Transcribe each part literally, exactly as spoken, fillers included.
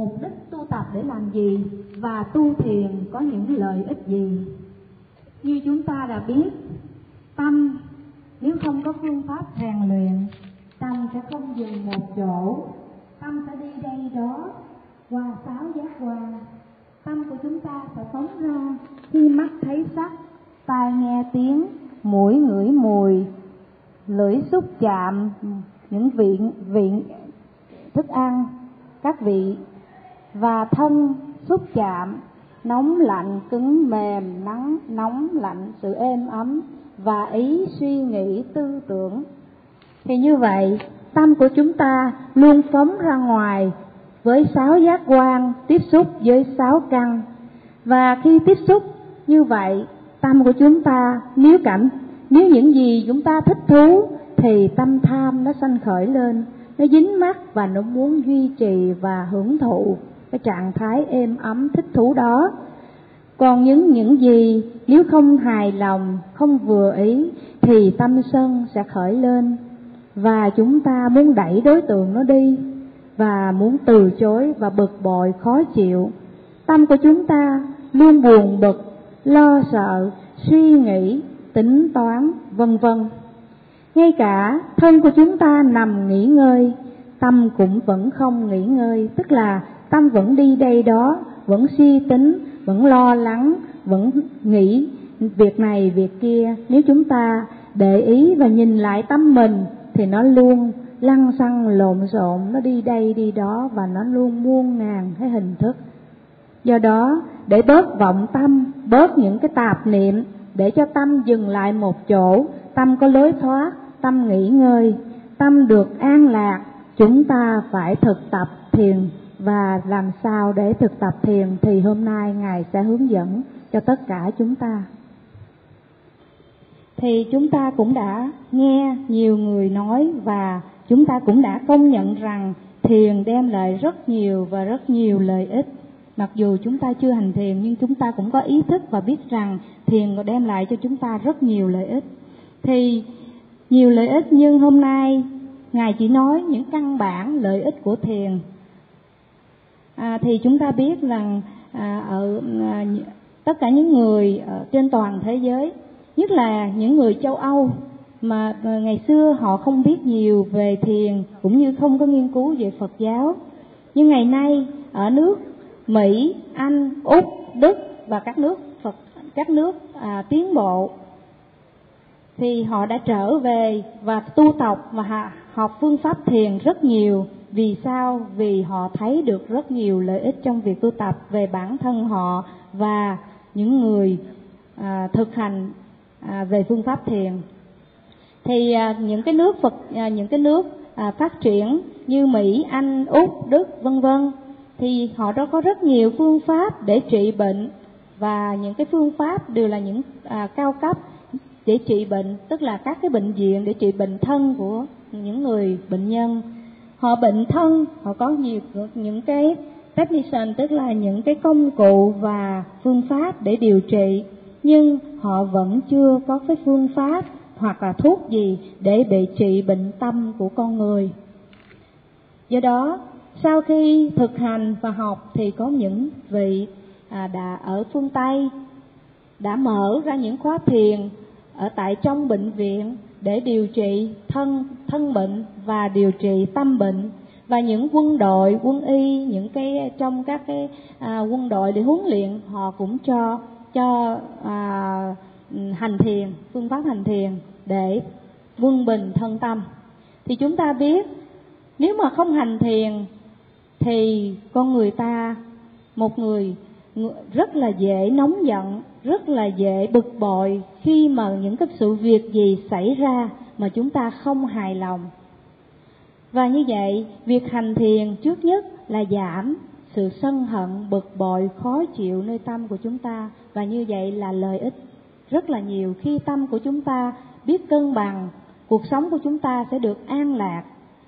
mục đích tu tập để làm gì và tu thiền có những lợi ích gì. Như chúng ta đã biết, tâm nếu không có phương pháp rèn luyện, tâm sẽ không dừng một chỗ, tâm sẽ đi đây đó qua sáu giác quan. Tâm của chúng ta sẽ phóng ra khi mắt thấy sắc, tai nghe tiếng, mũi ngửi mùi, lưỡi xúc chạm những vị vị thức ăn, các vị, và thân xúc chạm nóng lạnh, cứng mềm, nắng nóng lạnh, sự êm ấm, và ý suy nghĩ tư tưởng. Thì như vậy, tâm của chúng ta luôn phóng ra ngoài với sáu giác quan, tiếp xúc với sáu căn. Và khi tiếp xúc như vậy, tâm của chúng ta nếu cảm nếu những gì chúng ta thích thú thì tâm tham nó sanh khởi lên, nó dính mắc và nó muốn duy trì và hưởng thụ cái trạng thái êm ấm thích thú đó. Còn những những gì nếu không hài lòng, không vừa ý thì tâm sân sẽ khởi lên, và chúng ta muốn đẩy đối tượng nó đi và muốn từ chối và bực bội khó chịu. Tâm của chúng ta luôn buồn bực, lo sợ, suy nghĩ, tính toán, vân vân. Ngay cả thân của chúng ta nằm nghỉ ngơi, tâm cũng vẫn không nghỉ ngơi, tức là tâm vẫn đi đây đó, vẫn suy tính, vẫn lo lắng, vẫn nghĩ việc này việc kia. Nếu chúng ta để ý và nhìn lại tâm mình thì nó luôn lăng xăng lộn xộn, nó đi đây đi đó và nó luôn muôn ngàn cái hình thức. Do đó, để bớt vọng tâm, bớt những cái tạp niệm, để cho tâm dừng lại một chỗ, tâm có lối thoát, tâm nghỉ ngơi, tâm được an lạc, chúng ta phải thực tập thiền. Và làm sao để thực tập thiền thì hôm nay Ngài sẽ hướng dẫn cho tất cả chúng ta. Thì chúng ta cũng đã nghe nhiều người nói và chúng ta cũng đã công nhận rằng thiền đem lại rất nhiều và rất nhiều lợi ích. Mặc dù chúng ta chưa hành thiền nhưng chúng ta cũng có ý thức và biết rằng thiền đem lại cho chúng ta rất nhiều lợi ích. Thì nhiều lợi ích nhưng hôm nay Ngài chỉ nói những căn bản lợi ích của thiền. À, thì chúng ta biết rằng à, ở à, tất cả những người ở trên toàn thế giới, nhất là những người châu Âu mà à, ngày xưa họ không biết nhiều về thiền cũng như không có nghiên cứu về Phật giáo, nhưng ngày nay ở nước Mỹ, Anh, Úc, Đức và các nước Phật các nước à, tiến bộ thì họ đã trở về và tu tập và học phương pháp thiền rất nhiều. Vì sao? Vì họ thấy được rất nhiều lợi ích trong việc tu tập về bản thân họ và những người à, thực hành à, về phương pháp thiền. Thì à, những cái nước Phật, à, những cái nước à, phát triển như Mỹ, Anh, Úc, Đức, vân vân, thì họ đã có rất nhiều phương pháp để trị bệnh, và những cái phương pháp đều là những à, cao cấp để trị bệnh, tức là các cái bệnh viện để trị bệnh thân của những người bệnh nhân. Họ bệnh thân, họ có nhiều những cái technician, tức là những cái công cụ và phương pháp để điều trị, nhưng họ vẫn chưa có cái phương pháp hoặc là thuốc gì để bị trị bệnh tâm của con người. Do đó, sau khi thực hành và học thì có những vị à, đã ở phương Tây đã mở ra những khóa thiền ở tại trong bệnh viện để điều trị thân thân bệnh và điều trị tâm bệnh. Và những quân đội, quân y, những cái trong các cái à, quân đội để huấn luyện, họ cũng cho cho à, hành thiền, phương pháp hành thiền để quân bình thân tâm. Thì chúng ta biết nếu mà không hành thiền thì con người ta, một người rất là dễ nóng giận, rất là dễ bực bội khi mà những cái sự việc gì xảy ra mà chúng ta không hài lòng. Và như vậy, việc hành thiền trước nhất là giảm sự sân hận, bực bội, khó chịu nơi tâm của chúng ta. Và như vậy là lợi ích rất là nhiều. Khi tâm của chúng ta biết cân bằng, cuộc sống của chúng ta sẽ được an lạc.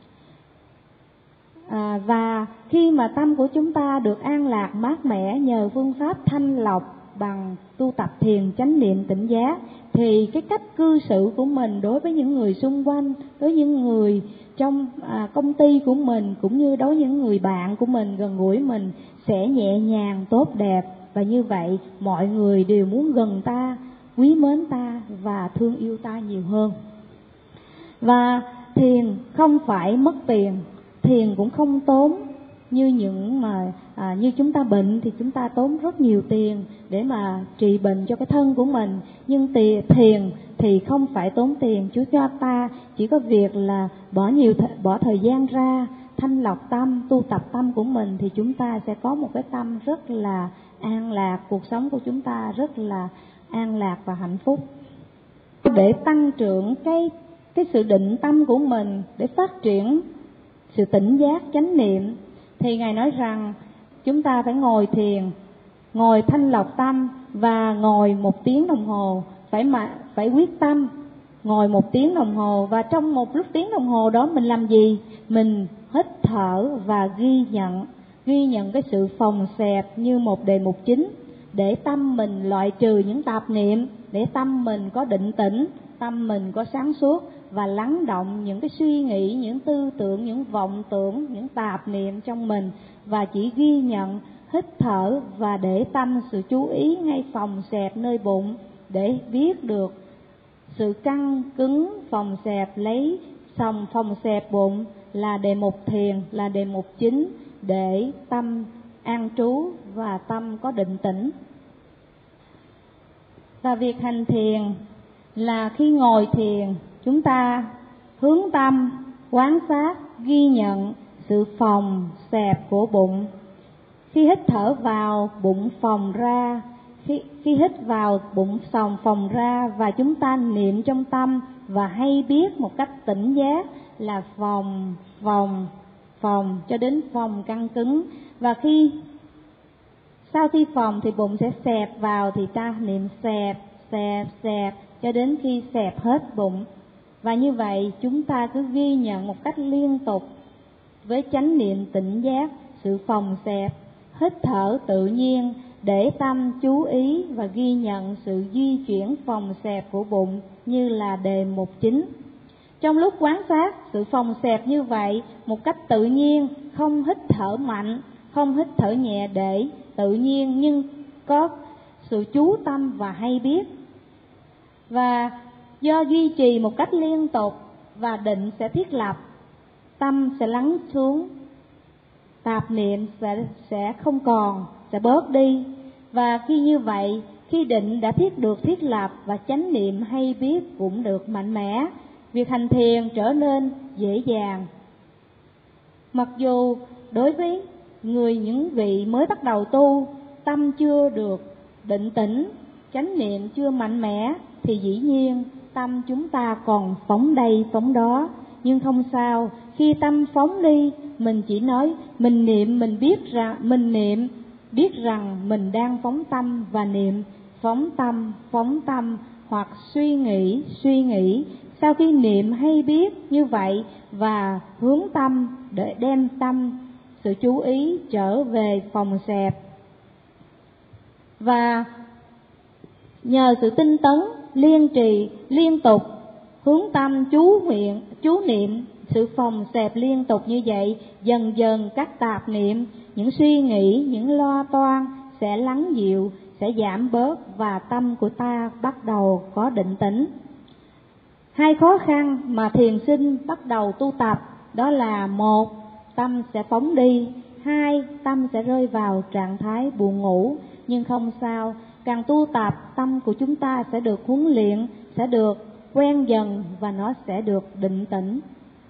À, và khi mà tâm của chúng ta được an lạc, mát mẻ nhờ phương pháp thanh lọc bằng tu tập thiền chánh niệm tỉnh giác, thì cái cách cư xử của mình đối với những người xung quanh, đối với những người trong à, công ty của mình cũng như đối với những người bạn của mình gần gũi mình sẽ nhẹ nhàng, tốt đẹp, và như vậy mọi người đều muốn gần ta, quý mến ta và thương yêu ta nhiều hơn. Và thiền không phải mất tiền, thiền cũng không tốn như những mà à, như chúng ta bệnh thì chúng ta tốn rất nhiều tiền để mà trị bệnh cho cái thân của mình, nhưng tiền thiền thì không phải tốn tiền. Chúa cho ta chỉ có việc là bỏ nhiều th- bỏ thời gian ra thanh lọc tâm, tu tập tâm của mình, thì chúng ta sẽ có một cái tâm rất là an lạc, cuộc sống của chúng ta rất là an lạc và hạnh phúc. Để tăng trưởng cái cái sự định tâm của mình, để phát triển sự tỉnh giác, chánh niệm, thì Ngài nói rằng chúng ta phải ngồi thiền, ngồi thanh lọc tâm và ngồi một tiếng đồng hồ, phải mà phải quyết tâm ngồi một tiếng đồng hồ. Và trong một lúc tiếng đồng hồ đó mình làm gì? Mình hít thở và ghi nhận, ghi nhận cái sự phòng xẹp như một đề mục chính, để tâm mình loại trừ những tạp niệm, để tâm mình có định tĩnh, tâm mình có sáng suốt và lắng động những cái suy nghĩ, những tư tưởng, những vọng tưởng, những tạp niệm trong mình, và chỉ ghi nhận, hít thở và để tâm sự chú ý ngay phòng xẹp nơi bụng, để biết được sự căng cứng phòng xẹp, lấy phòng phòng xẹp bụng là đề mục thiền, là đề mục chính để tâm an trú và tâm có định tĩnh. Và việc hành thiền là khi ngồi thiền, chúng ta hướng tâm, quán sát, ghi nhận sự phồng xẹp của bụng. Khi hít thở vào, bụng phồng ra, khi, khi hít vào, bụng phồng phồng ra, và chúng ta niệm trong tâm và hay biết một cách tỉnh giác là phồng, phồng, phồng cho đến phồng căng cứng. Và khi sau khi phồng thì bụng sẽ xẹp vào, thì ta niệm xẹp, xẹp, xẹp cho đến khi xẹp hết bụng. Và như vậy chúng ta cứ ghi nhận một cách liên tục với chánh niệm tỉnh giác sự phồng xẹp, hít thở tự nhiên, để tâm chú ý và ghi nhận sự di chuyển phồng xẹp của bụng như là đề mục chính. Trong lúc quán sát sự phồng xẹp như vậy một cách tự nhiên, không hít thở mạnh, không hít thở nhẹ, để tự nhiên nhưng có sự chú tâm và hay biết. Và do duy trì một cách liên tục và định sẽ thiết lập, tâm sẽ lắng xuống, tạp niệm sẽ, sẽ không còn, sẽ bớt đi. Và khi như vậy, khi định đã thiết được thiết lập và chánh niệm hay biết cũng được mạnh mẽ, việc hành thiền trở nên dễ dàng. Mặc dù đối với người những vị mới bắt đầu tu, tâm chưa được định tĩnh, chánh niệm chưa mạnh mẽ, thì dĩ nhiên tâm chúng ta còn phóng đây phóng đó. Nhưng không sao, khi tâm phóng đi, mình chỉ nói mình niệm, mình biết rằng mình niệm, biết rằng mình đang phóng tâm và niệm, phóng tâm, phóng tâm, hoặc suy nghĩ, suy nghĩ. Sau khi niệm hay biết như vậy và hướng tâm để đem tâm, sự chú ý trở về phòng xẹp. Và nhờ sự tinh tấn, liên trì, liên tục, hướng tâm chú nguyện, chú niệm sự phòng xẹp liên tục như vậy, dần dần các tạp niệm, những suy nghĩ, những lo toan sẽ lắng dịu, sẽ giảm bớt, và tâm của ta bắt đầu có định tĩnh. Hai khó khăn mà thiền sinh bắt đầu tu tập đó là: một, tâm sẽ phóng đi; hai, tâm sẽ rơi vào trạng thái buồn ngủ. Nhưng không sao, càng tu tập, tâm của chúng ta sẽ được huấn luyện, sẽ được quen dần và nó sẽ được định tĩnh.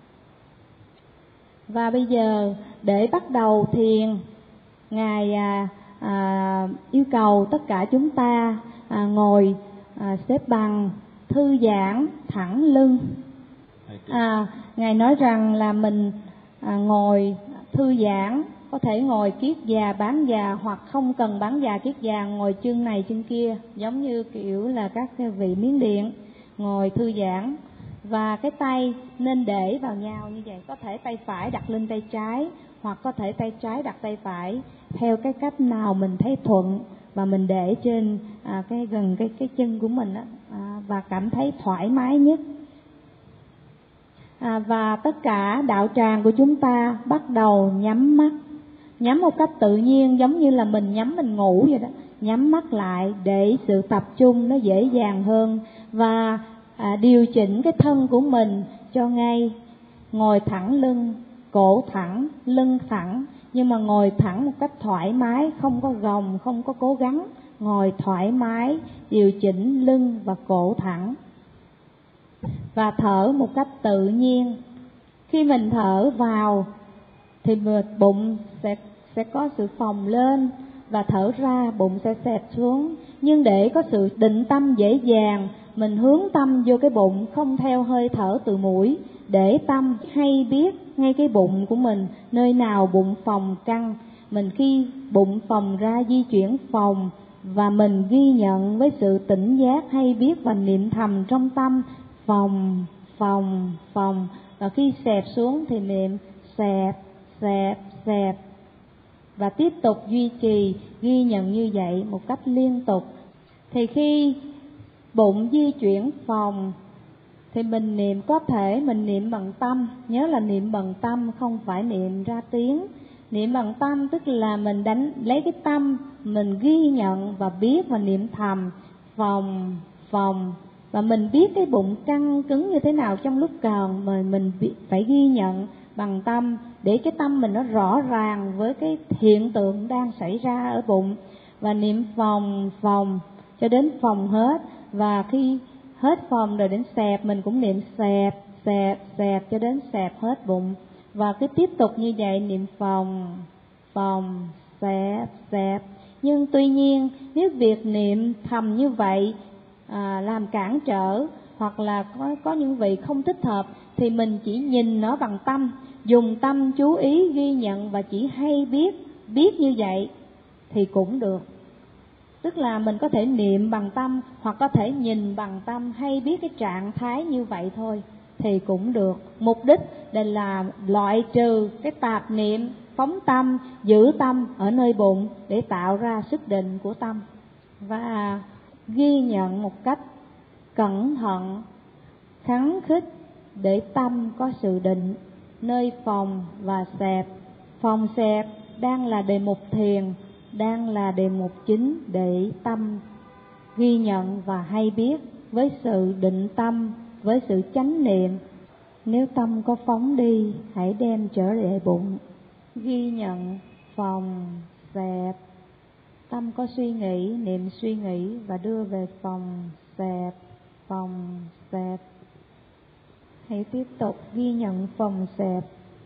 Và bây giờ để bắt đầu thiền, Ngài à, à, yêu cầu tất cả chúng ta à, ngồi à, xếp bằng, thư giãn, thẳng lưng. À, Ngài nói rằng là mình à, ngồi thư giãn, có thể ngồi kiết già, bán già, hoặc không cần bán già kiết già, ngồi chân này chân kia, giống như kiểu là các vị Miến Điện, ngồi thư giãn. Và cái tay nên để vào nhau như vậy, có thể tay phải đặt lên tay trái, hoặc có thể tay trái đặt tay phải, theo cái cách nào mình thấy thuận, và mình để trên à, cái gần cái cái chân của mình á, à, và cảm thấy thoải mái nhất. À, và tất cả đạo tràng của chúng ta bắt đầu nhắm mắt, nhắm một cách tự nhiên, giống như là mình nhắm mình ngủ vậy đó. Nhắm mắt lại để sự tập trung nó dễ dàng hơn, và à, điều chỉnh cái thân của mình cho ngay. Ngồi thẳng lưng, cổ thẳng, lưng thẳng, nhưng mà ngồi thẳng một cách thoải mái, không có gồng, không có cố gắng. Ngồi thoải mái, điều chỉnh lưng và cổ thẳng. Và thở một cách tự nhiên. Khi mình thở vào thì bụng sẽ, sẽ có sự phồng lên, và thở ra bụng sẽ xẹp xuống. Nhưng để có sự định tâm dễ dàng, mình hướng tâm vô cái bụng, không theo hơi thở từ mũi, để tâm hay biết ngay cái bụng của mình, nơi nào bụng phồng căng. Mình khi bụng phồng ra di chuyển phồng, và mình ghi nhận với sự tỉnh giác hay biết và niệm thầm trong tâm, phồng, phồng, phồng. Và khi xẹp xuống thì niệm xẹp, xẹp, xẹp. Và tiếp tục duy trì ghi nhận như vậy một cách liên tục. Thì khi bụng di chuyển phồng thì mình niệm, có thể mình niệm bằng tâm. Nhớ là niệm bằng tâm, không phải niệm ra tiếng. Niệm bằng tâm tức là mình đánh lấy cái tâm, mình ghi nhận và biết và niệm thầm phồng, phồng. Và mình biết cái bụng căng cứng như thế nào trong lúc cần, mà mình phải ghi nhận bằng tâm, để cái tâm mình nó rõ ràng với cái hiện tượng đang xảy ra ở bụng. Và niệm phồng, phồng cho đến phồng hết. Và khi hết phồng rồi đến xẹp, mình cũng niệm xẹp, xẹp, xẹp cho đến xẹp hết bụng. Và cứ tiếp tục như vậy, niệm phồng, phồng, xẹp, xẹp. Nhưng tuy nhiên nếu việc niệm thầm như vậy à, làm cản trở, hoặc là có, có những vị không thích hợp, thì mình chỉ nhìn nó bằng tâm, dùng tâm chú ý ghi nhận và chỉ hay biết, biết như vậy thì cũng được. Tức là mình có thể niệm bằng tâm, hoặc có thể nhìn bằng tâm, hay biết cái trạng thái như vậy thôi thì cũng được. Mục đích đây là loại trừ cái tạp niệm, phóng tâm, giữ tâm ở nơi bụng để tạo ra sức định của tâm. Và ghi nhận một cách cẩn thận, khắng khích để tâm có sự định nơi phồng và xẹp. Phồng xẹp đang là đề mục thiền, đang là đề mục chính để tâm ghi nhận và hay biết với sự định tâm, với sự chánh niệm. Nếu tâm có phóng đi, hãy đem trở lại bụng, ghi nhận phồng, xẹp. Tâm có suy nghĩ, niệm suy nghĩ và đưa về phồng, xẹp, phồng, xẹp. Hãy tiếp tục ghi nhận phồng, xẹp.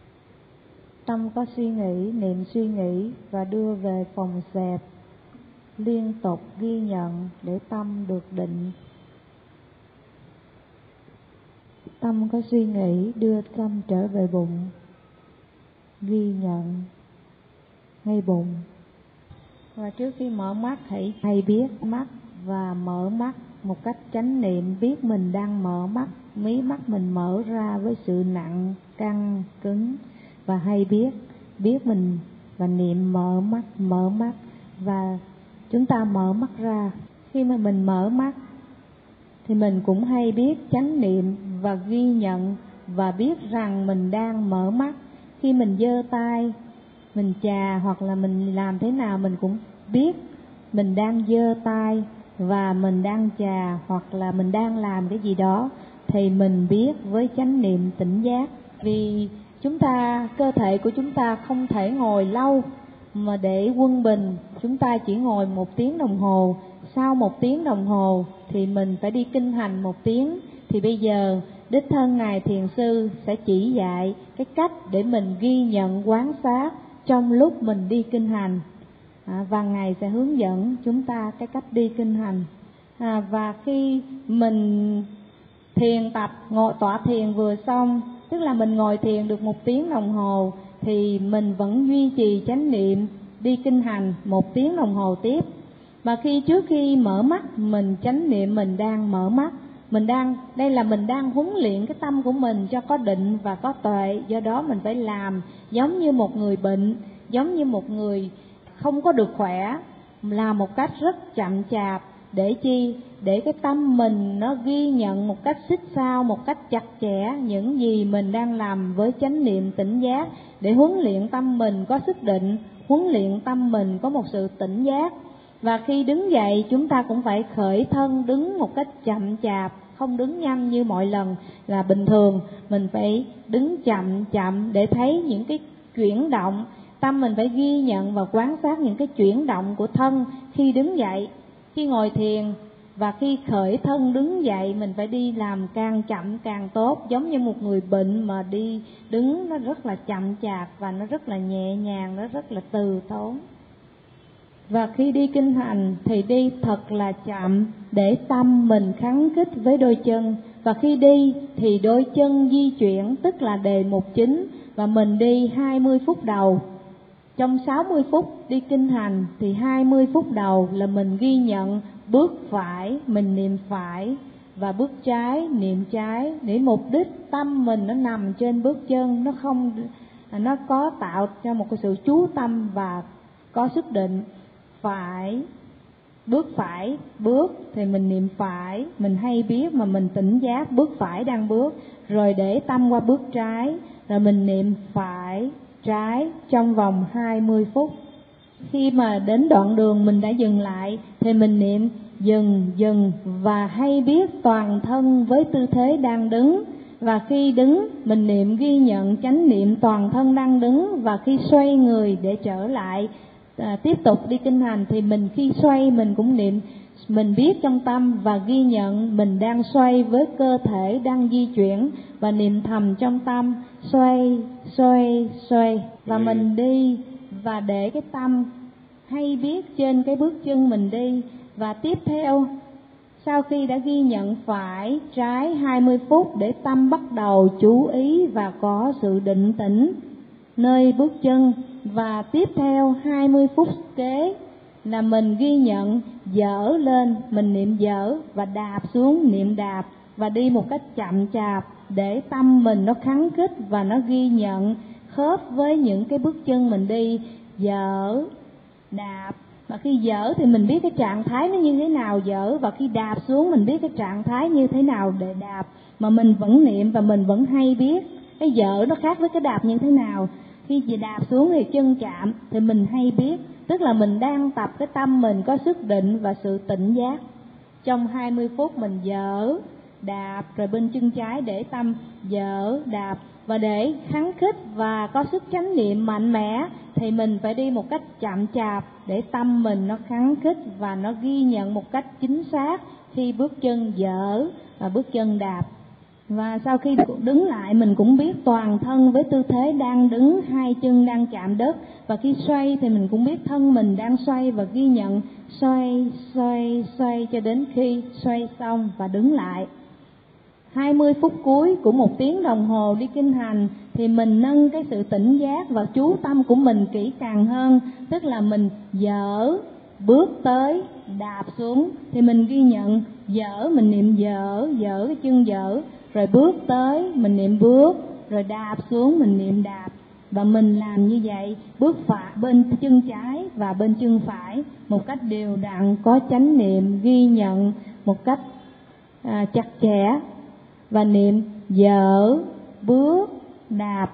Tâm có suy nghĩ, niệm suy nghĩ và đưa về phồng, xẹp. Liên tục ghi nhận để tâm được định. Tâm có suy nghĩ, đưa tâm trở về bụng, ghi nhận ngay bụng. Và trước khi mở mắt, hãy hay biết mắt và mở mắt một cách chánh niệm, biết mình đang mở mắt, mí mắt mình mở ra với sự nặng, căng, cứng. Và hay biết, biết mình và niệm mở mắt, mở mắt. Và chúng ta mở mắt ra. Khi mà mình mở mắt thì mình cũng hay biết chánh niệm và ghi nhận và biết rằng mình đang mở mắt. Khi mình giơ tay, mình chà hoặc là mình làm thế nào, mình cũng biết mình đang giơ tay và mình đang chà hoặc là mình đang làm cái gì đó, thì mình biết với chánh niệm tỉnh giác. Vì chúng ta, cơ thể của chúng ta không thể ngồi lâu mà để quân bình, chúng ta chỉ ngồi một tiếng đồng hồ. Sau một tiếng đồng hồ thì mình phải đi kinh hành một tiếng. Thì bây giờ đích thân Ngài Thiền Sư sẽ chỉ dạy cái cách để mình ghi nhận quán sát trong lúc mình đi kinh hành. À, và Ngài sẽ hướng dẫn chúng ta cái cách đi kinh hành. À, và khi mình thiền tập, ngồi tọa thiền vừa xong, tức là mình ngồi thiền được một tiếng đồng hồ, thì mình vẫn duy trì chánh niệm đi kinh hành một tiếng đồng hồ tiếp. Và khi trước khi mở mắt, mình chánh niệm mình đang mở mắt, mình đang đây là mình đang huấn luyện cái tâm của mình cho có định và có tuệ. Do đó mình phải làm giống như một người bệnh, giống như một người không có được khỏe, làm một cách rất chậm chạp Để chi? Để cái tâm mình nó ghi nhận một cách xích sao, một cách chặt chẽ những gì mình đang làm với chánh niệm tỉnh giác, để huấn luyện tâm mình có sức định, huấn luyện tâm mình có một sự tỉnh giác. Và khi đứng dậy chúng ta cũng phải khởi thân đứng một cách chậm chạp, không đứng nhanh như mọi lần là bình thường. Mình phải đứng chậm chậm để thấy những cái chuyển động. Tâm mình phải ghi nhận và quan sát những cái chuyển động của thân khi đứng dậy, khi ngồi thiền. Và khi khởi thân đứng dậy mình phải đi làm càng chậm càng tốt, giống như một người bệnh mà đi đứng nó rất là chậm chạp và nó rất là nhẹ nhàng, nó rất là từ tốn. Và khi đi kinh hành thì đi thật là chậm để tâm mình khắng khích với đôi chân. Và khi đi thì đôi chân di chuyển, tức là đề mục chính, và mình đi hai mươi phút đầu. Trong sáu mươi phút đi kinh hành thì hai mươi phút đầu là mình ghi nhận bước phải, mình niệm phải, và bước trái, niệm trái, để mục đích tâm mình nó nằm trên bước chân, nó không, nó có tạo cho một cái sự chú tâm và có sức định. Phải, bước phải, bước thì mình niệm phải, mình hay biết mà mình tỉnh giác bước phải đang bước, rồi để tâm qua bước trái, rồi mình niệm phải, trái trong vòng hai mươi phút. Khi mà đến đoạn đường mình đã dừng lại thì mình niệm dừng, dừng và hay biết toàn thân với tư thế đang đứng. Và khi đứng mình niệm ghi nhận chánh niệm toàn thân đang đứng. Và khi xoay người để trở lại à, tiếp tục đi kinh hành thì mình khi xoay mình cũng niệm, mình biết trong tâm và ghi nhận mình đang xoay với cơ thể đang di chuyển, và niệm thầm trong tâm xoay, xoay, xoay. Và mình đi và để cái tâm hay biết trên cái bước chân mình đi. Và tiếp theo, sau khi đã ghi nhận phải, trái hai mươi phút, để tâm bắt đầu chú ý và có sự định tĩnh nơi bước chân. Và tiếp theo hai mươi phút kế là mình ghi nhận dở lên, mình niệm dở, và đạp xuống, niệm đạp, và đi một cách chậm chạp để tâm mình nó khắng khích và nó ghi nhận khớp với những cái bước chân mình đi. Dở, đạp, và khi dở thì mình biết cái trạng thái nó như thế nào dở, và khi đạp xuống mình biết cái trạng thái như thế nào để đạp. Mà mình vẫn niệm và mình vẫn hay biết cái dở nó khác với cái đạp như thế nào. Khi đạp xuống thì chân chạm thì mình hay biết, tức là mình đang tập cái tâm mình có sức định và sự tỉnh giác. Trong hai mươi phút mình dở, đạp, rồi bên chân trái để tâm dở, đạp. Và để khắng khích và có sức chánh niệm mạnh mẽ thì mình phải đi một cách chậm chạp để tâm mình nó khắng khích và nó ghi nhận một cách chính xác khi bước chân dở và bước chân đạp. Và sau khi đứng lại mình cũng biết toàn thân với tư thế đang đứng, hai chân đang chạm đất. Và khi xoay thì mình cũng biết thân mình đang xoay và ghi nhận xoay, xoay, xoay cho đến khi xoay xong và đứng lại. hai mươi phút cuối của một tiếng đồng hồ đi kinh hành thì mình nâng cái sự tỉnh giác và chú tâm của mình kỹ càng hơn. Tức là mình dở, bước tới, đạp xuống thì mình ghi nhận dở, mình niệm dở, dở cái chân dở, rồi bước tới mình niệm bước, rồi đạp xuống mình niệm đạp. Và mình làm như vậy, bước phải bên chân trái và bên chân phải một cách đều đặn, có chánh niệm ghi nhận một cách à, chặt chẽ. Và niệm dở, bước, đạp,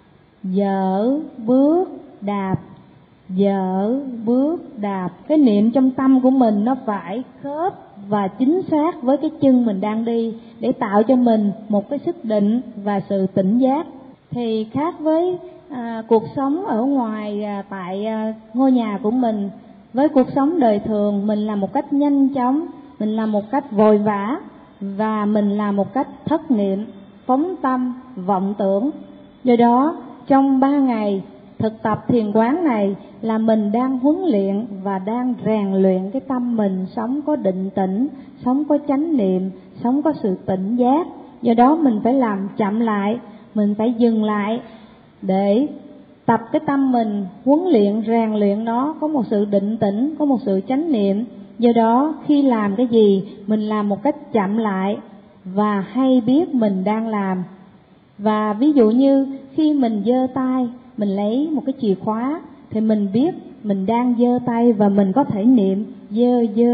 dở, bước, đạp, dở, bước, đạp. Cái niệm trong tâm của mình nó phải khớp và chính xác với cái chân mình đang đi để tạo cho mình một cái sức định và sự tỉnh giác. Thì khác với à, cuộc sống ở ngoài à, tại à, ngôi nhà của mình, với cuộc sống đời thường mình làm một cách nhanh chóng, mình làm một cách vội vã, và mình làm một cách thất niệm, phóng tâm, vọng tưởng. Do đó trong ba ngày thực tập thiền quán này là mình đang huấn luyện và đang rèn luyện cái tâm mình sống có định tĩnh, sống có chánh niệm, sống có sự tỉnh giác. Do đó mình phải làm chậm lại, mình phải dừng lại để tập cái tâm mình, huấn luyện, rèn luyện nó có một sự định tĩnh, có một sự chánh niệm. Do đó khi làm cái gì mình làm một cách chậm lại và hay biết mình đang làm. Và ví dụ như khi mình giơ tay, mình lấy một cái chìa khóa thì mình biết mình đang giơ tay và mình có thể niệm giơ giơ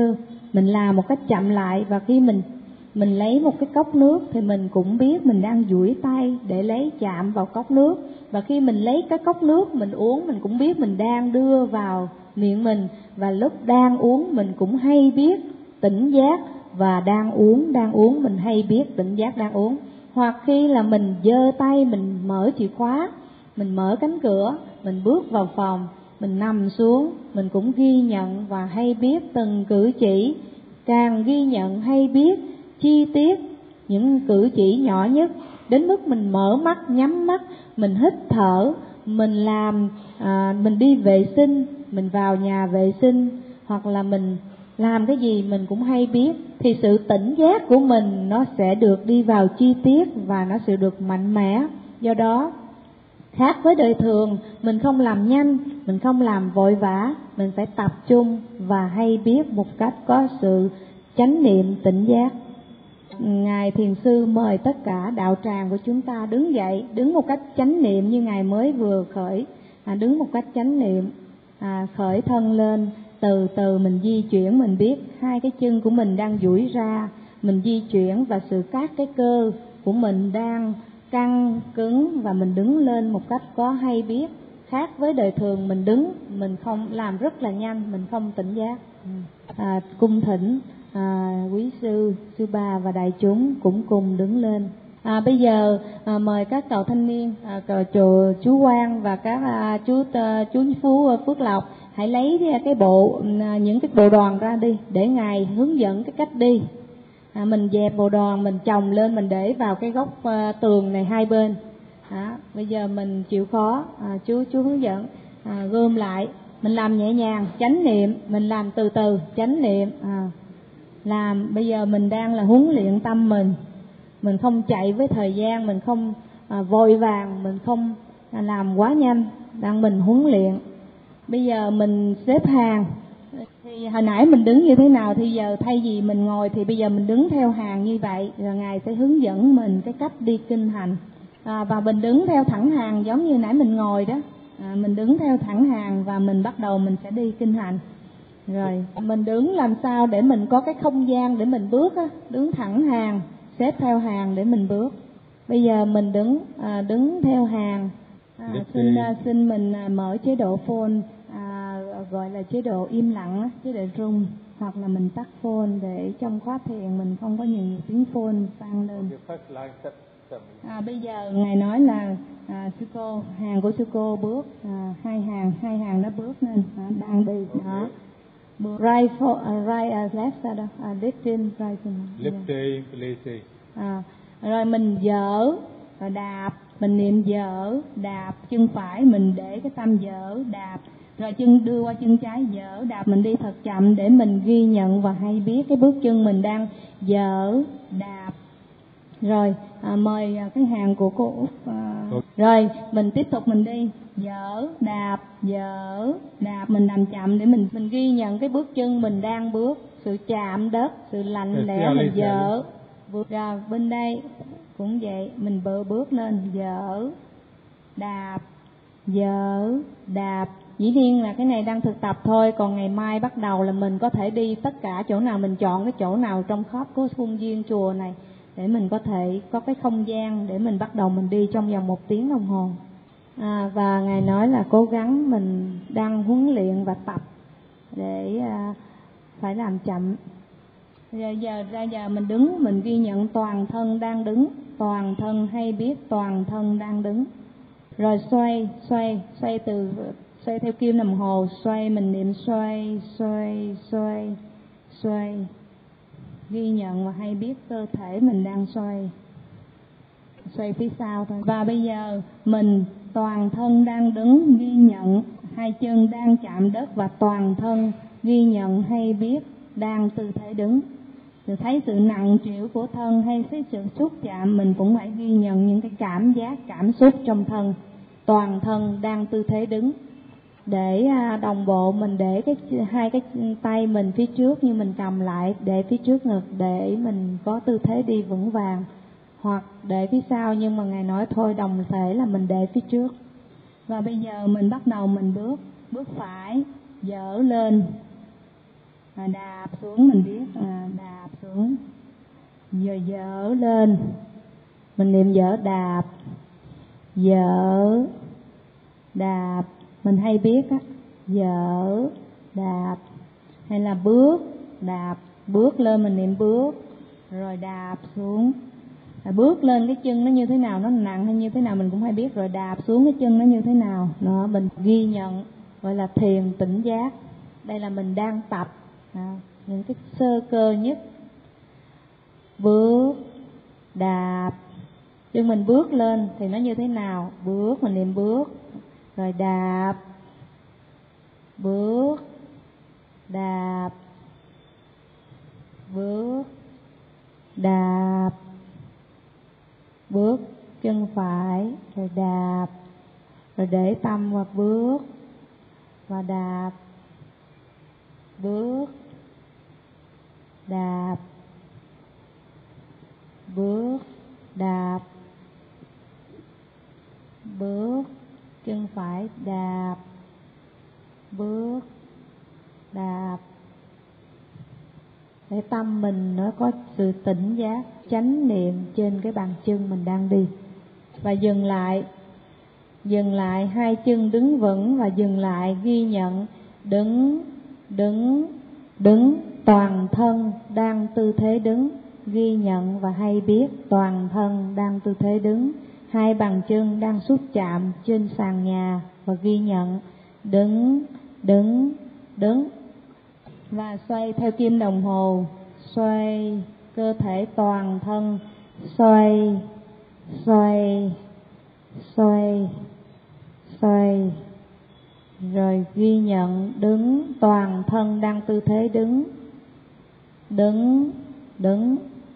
mình làm một cách chậm lại. Và khi mình mình lấy một cái cốc nước thì mình cũng biết mình đang duỗi tay để lấy chạm vào cốc nước. Và khi mình lấy cái cốc nước mình uống, mình cũng biết mình đang đưa vào miệng mình. Và lúc đang uống mình cũng hay biết tỉnh giác và đang uống, đang uống mình hay biết tỉnh giác đang uống. Hoặc khi là mình giơ tay mình mở chìa khóa, mình mở cánh cửa, mình bước vào phòng, mình nằm xuống, mình cũng ghi nhận và hay biết từng cử chỉ. Càng ghi nhận hay biết chi tiết những cử chỉ nhỏ nhất, đến mức mình mở mắt, nhắm mắt, mình hít thở, mình làm, à, mình đi vệ sinh, mình vào nhà vệ sinh, hoặc là mình làm cái gì mình cũng hay biết. Thì sự tỉnh giác của mình nó sẽ được đi vào chi tiết và nó sẽ được mạnh mẽ. Do đó khác với đời thường, mình không làm nhanh, mình không làm vội vã, mình phải tập trung và hay biết một cách có sự chánh niệm tỉnh giác. Ngài Thiền Sư mời tất cả đạo tràng của chúng ta đứng dậy, đứng một cách chánh niệm như Ngài mới vừa khởi, à, đứng một cách chánh niệm, à, khởi thân lên, từ từ mình di chuyển, mình biết hai cái chân của mình đang duỗi ra, mình di chuyển và sự các cái cơ của mình đang căng cứng và mình đứng lên một cách có hay biết. Khác với đời thường mình đứng, mình không làm rất là nhanh, mình không tỉnh giác. À, cung thỉnh à, quý sư, sư bà và đại chúng cũng cùng đứng lên. À, bây giờ à, mời các cậu thanh niên, à, cậu chùa chú Quang và các à, chú à, chú Phú Phước Lộc hãy lấy cái bộ à, những cái bộ đoàn ra đi để Ngài hướng dẫn cái cách đi. À, mình dẹp bộ đoàn, mình chồng lên, mình để vào cái góc à, tường này hai bên. À, bây giờ mình chịu khó, à, chú chú hướng dẫn, à, gom lại, mình làm nhẹ nhàng, chánh niệm, mình làm từ từ, chánh niệm. À, làm bây giờ mình đang là huấn luyện tâm mình, mình không chạy với thời gian, mình không à, vội vàng, mình không à, làm quá nhanh, đang mình huấn luyện. Bây giờ mình xếp hàng, thì hồi nãy mình đứng như thế nào thì giờ thay vì mình ngồi thì bây giờ mình đứng theo hàng như vậy, rồi Ngài sẽ hướng dẫn mình cái cách đi kinh hành. À, và mình đứng theo thẳng hàng giống như nãy mình ngồi đó, à, mình đứng theo thẳng hàng và mình bắt đầu mình sẽ đi kinh hành. Rồi mình đứng làm sao để mình có cái không gian để mình bước á, đứng thẳng hàng, xếp theo hàng để mình bước. Bây giờ mình đứng à, đứng theo hàng. À, xin à, xin mình à, mở chế độ phone, à, gọi là chế độ im lặng, chế độ rung, hoặc là mình tắt phone để trong khóa thiền mình không có nhiều tiếng phone vang lên. À, bây giờ Ngài nói là à, sư cô, hàng của sư cô bước à, hai hàng, hai hàng nó bước lên, à, đang đi đó. Right for, uh, right uh, left side, uh, lifting, right. Lifting, placing. À, rồi mình dỡ, rồi đạp, mình niệm dỡ, đạp, chân phải mình để cái tâm dỡ, đạp, rồi chân đưa qua chân trái dỡ, đạp, mình đi thật chậm để mình ghi nhận và hay biết cái bước chân mình đang dỡ, đạp. Rồi à, mời à, cái hàng của cô Út. À, rồi mình tiếp tục mình đi dỡ, đạp, dỡ, đạp, mình làm chậm để mình mình ghi nhận cái bước chân mình đang bước, sự chạm đất, sự lạnh lẽ, mình dỡ, bước ra bên đây cũng vậy, mình bơ bước lên dỡ, đạp, dỡ, đạp. Dĩ nhiên là cái này đang thực tập thôi, còn ngày mai bắt đầu là mình có thể đi tất cả chỗ nào, mình chọn cái chỗ nào trong khắp cái khuôn viên chùa này để mình có thể có cái không gian để mình bắt đầu mình đi trong vòng một tiếng đồng hồ. À, và Ngài nói là cố gắng mình đang huấn luyện và tập để à, phải làm chậm. Giờ, giờ ra giờ mình đứng, mình ghi nhận toàn thân đang đứng, toàn thân hay biết toàn thân đang đứng. Rồi xoay, xoay, xoay từ xoay theo kim đồng hồ, xoay mình niệm xoay, xoay, xoay, xoay. Ghi nhận và hay biết cơ thể mình đang xoay, xoay phía sau thôi. Và bây giờ mình toàn thân đang đứng, ghi nhận hai chân đang chạm đất và toàn thân ghi nhận hay biết đang tư thế đứng. Thì thấy sự nặng trĩu của thân hay thấy sự xúc chạm, mình cũng phải ghi nhận những cái cảm giác, cảm xúc trong thân. Toàn thân đang tư thế đứng. Để đồng bộ mình để cái hai cái tay mình phía trước như mình cầm lại để phía trước ngực để mình có tư thế đi vững vàng, hoặc để phía sau, nhưng mà Ngài nói thôi đồng thể là mình để phía trước. Và bây giờ mình bắt đầu mình bước, bước phải dỡ lên, à, đạp xuống mình biết à, đạp xuống, rồi dỡ lên mình niệm dỡ đạp, dỡ đạp mình hay biết á, dỡ đạp, hay là bước đạp, bước lên mình niệm bước, rồi đạp xuống. À, bước lên cái chân nó như thế nào, nó nặng hay như thế nào mình cũng hay biết, rồi đạp xuống cái chân nó như thế nào, nó mình ghi nhận, gọi là thiền tỉnh giác. Đây là mình đang tập à, những cái sơ cơ nhất. Bước đạp, chân mình bước lên thì nó như thế nào, bước mình niệm bước, rồi đạp, bước đạp, bước đạp, bước chân phải, rồi đạp, rồi để tâm vào bước và đạp, bước đạp, bước đạp, bước chân phải đạp, bước đạp, để tâm mình nó có sự tỉnh giác, chánh niệm trên cái bàn chân mình đang đi. Và dừng lại, dừng lại, hai chân đứng vững và dừng lại, ghi nhận đứng, đứng, đứng, toàn thân đang tư thế đứng, ghi nhận và hay biết toàn thân đang tư thế đứng, hai bàn chân đang xúc chạm trên sàn nhà và ghi nhận đứng, đứng, đứng. Và xoay theo kim đồng hồ, xoay cơ thể toàn thân, xoay, xoay, xoay, xoay, rồi ghi nhận đứng, toàn thân đang tư thế đứng, đứng, đứng.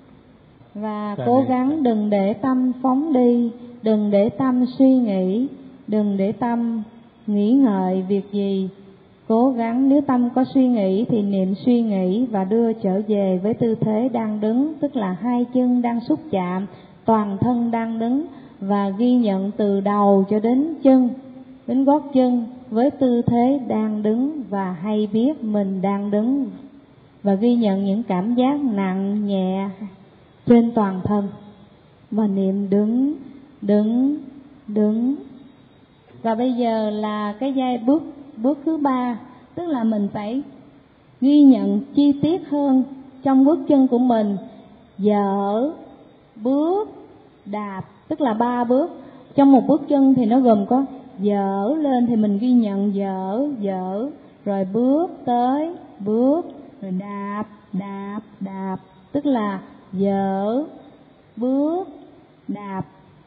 Và cố gắng đừng để tâm phóng đi, đừng để tâm suy nghĩ, đừng để tâm nghĩ ngợi việc gì. Cố gắng, nếu tâm có suy nghĩ thì niệm suy nghĩ và đưa trở về với tư thế đang đứng, tức là hai chân đang xúc chạm, toàn thân đang đứng, và ghi nhận từ đầu cho đến chân, đến gót chân với tư thế đang đứng, và hay biết mình đang đứng, và ghi nhận những cảm giác nặng nhẹ trên toàn thân, và niệm đứng, đứng, đứng. Và bây giờ là cái giai bước bước thứ ba, tức là mình phải ghi nhận chi tiết hơn trong bước chân của mình. Dỡ, bước, đạp, tức là ba bước. Trong một bước chân thì nó gồm có dỡ lên thì mình ghi nhận dỡ, dỡ, rồi bước tới, bước, rồi đạp, đạp, đạp, tức là dỡ, bước, đạp.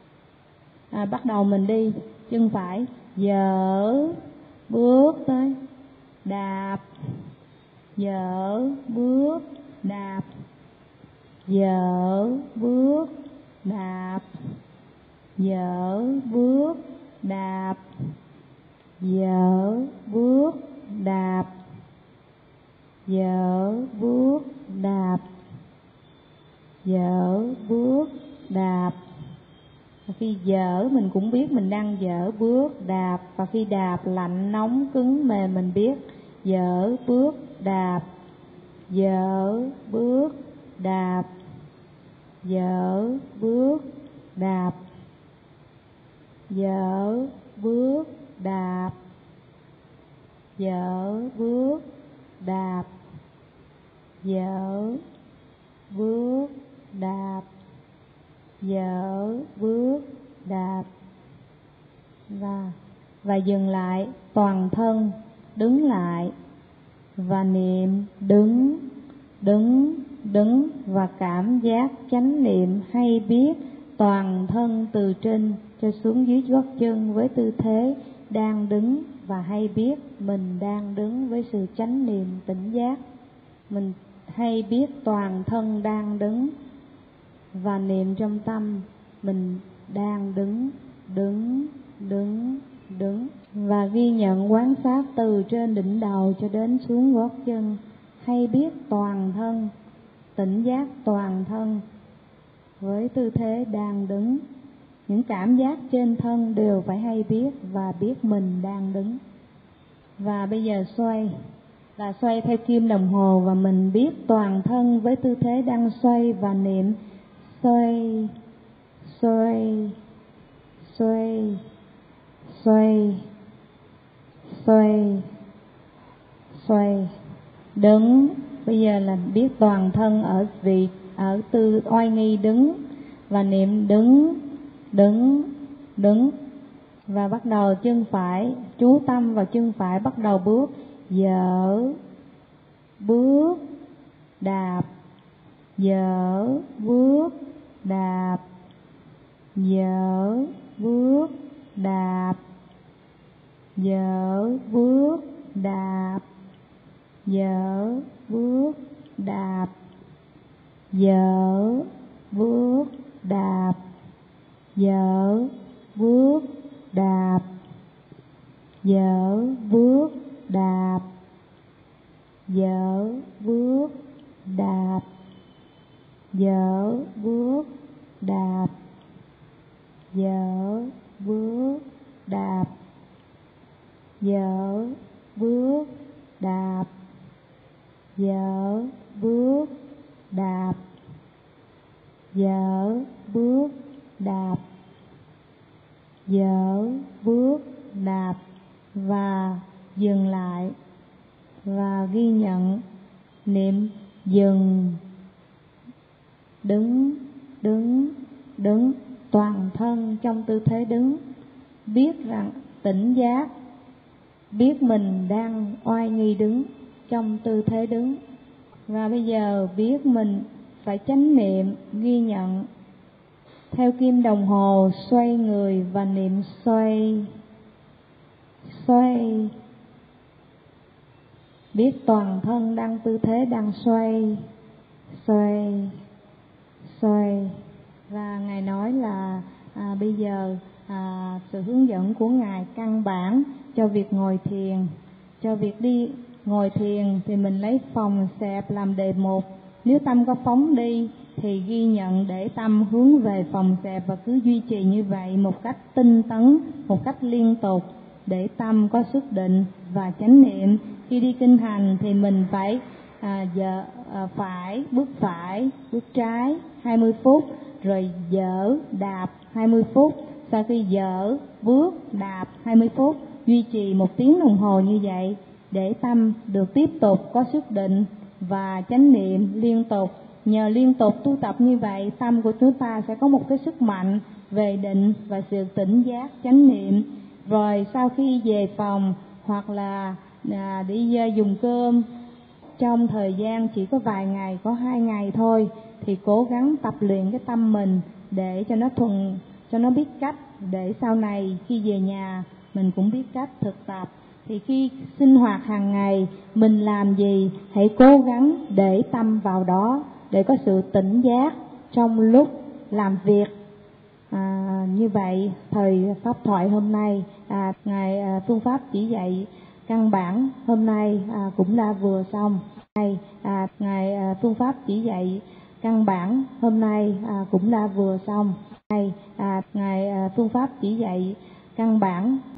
À, bắt đầu mình đi chân phải, dỡ, bước tới, đạp, dỡ, bước, đạp, dỡ, bước, đạp, dỡ, bước, đạp, dỡ, bước, đạp, dỡ, bước, đạp, dỡ, bước, đạp. Và khi dỡ mình cũng biết mình đang dỡ bước, đạp, và khi đạp lạnh, nóng, cứng, mềm mình biết dỡ, bước, đạp, dỡ, bước, đạp, dỡ, bước, đạp, dỡ, bước, đạp, dỡ, bước, đạp, dỡ, bước, đạp, dỡ, bước, đạp. Và và dừng lại, toàn thân đứng lại và niệm đứng, đứng, đứng, và cảm giác chánh niệm hay biết toàn thân từ trên cho xuống dưới gót chân với tư thế đang đứng, và hay biết mình đang đứng với sự chánh niệm tỉnh giác. Mình hay biết toàn thân đang đứng và niệm trong tâm mình đang đứng, đứng, đứng, đứng, và ghi nhận quán sát từ trên đỉnh đầu cho đến xuống gót chân, hay biết toàn thân, tỉnh giác toàn thân với tư thế đang đứng. Những cảm giác trên thân đều phải hay biết và biết mình đang đứng. Và bây giờ xoay, là xoay theo kim đồng hồ, và mình biết toàn thân với tư thế đang xoay và niệm xoay xoay xoay xoay xoay xoay. Đứng, bây giờ là biết toàn thân ở vị ở tư oai nghi đứng và niệm đứng đứng đứng, và bắt đầu chân phải, chú tâm vào chân phải, bắt đầu bước dở bước đạp, dở bước đạp, dở bước đạp, dở bước đạp, dở bước đạp, dở bước đạp, dở bước đạp, dở bước đạp, dở bước đạp, dở bước đạp, dở bước đạp, dở bước đạp, dở bước đạp, dở bước đạp, dở bước đạp, và dừng lại và ghi nhận niệm dừng, đứng đứng đứng, toàn thân trong tư thế đứng, biết rằng tỉnh giác, biết mình đang oai nghi đứng trong tư thế đứng. Và bây giờ biết mình phải chánh niệm ghi nhận theo kim đồng hồ, xoay người và niệm xoay xoay, biết toàn thân đang tư thế đang xoay xoay xoay. Và Ngài nói là à, bây giờ à, sự hướng dẫn của Ngài căn bản cho việc ngồi thiền. Cho việc đi ngồi thiền thì mình lấy phòng xẹp làm đề mục. Nếu tâm có phóng đi thì ghi nhận để tâm hướng về phòng xẹp, và cứ duy trì như vậy một cách tinh tấn, một cách liên tục, để tâm có sức định và chánh niệm. Khi đi kinh hành thì mình phải à, giờ, à, phải, bước phải, bước trái hai mươi phút, rồi dở, đạp hai mươi phút. Sau khi dở, bước, đạp hai mươi phút, duy trì một tiếng đồng hồ như vậy, để tâm được tiếp tục có sức định và chánh niệm liên tục. Nhờ liên tục tu tập như vậy, tâm của chúng ta sẽ có một cái sức mạnh về định và sự tỉnh giác chánh niệm. Rồi sau khi về phòng hoặc là à, đi uh, dùng cơm, trong thời gian chỉ có vài ngày, có hai ngày thôi, thì cố gắng tập luyện cái tâm mình để cho nó thuần, cho nó biết cách, để sau này khi về nhà mình cũng biết cách thực tập. Thì khi sinh hoạt hàng ngày mình làm gì, hãy cố gắng để tâm vào đó, để có sự tỉnh giác trong lúc làm việc. À, như vậy thời pháp thoại hôm nay, à, ngài à, phương pháp chỉ dạy căn bản hôm nay à, cũng đã vừa xong. Ngày à, ngài à, phương pháp chỉ dạy căn bản hôm nay à, cũng đã vừa xong. Ngày à, ngài à, phương pháp chỉ dạy căn bản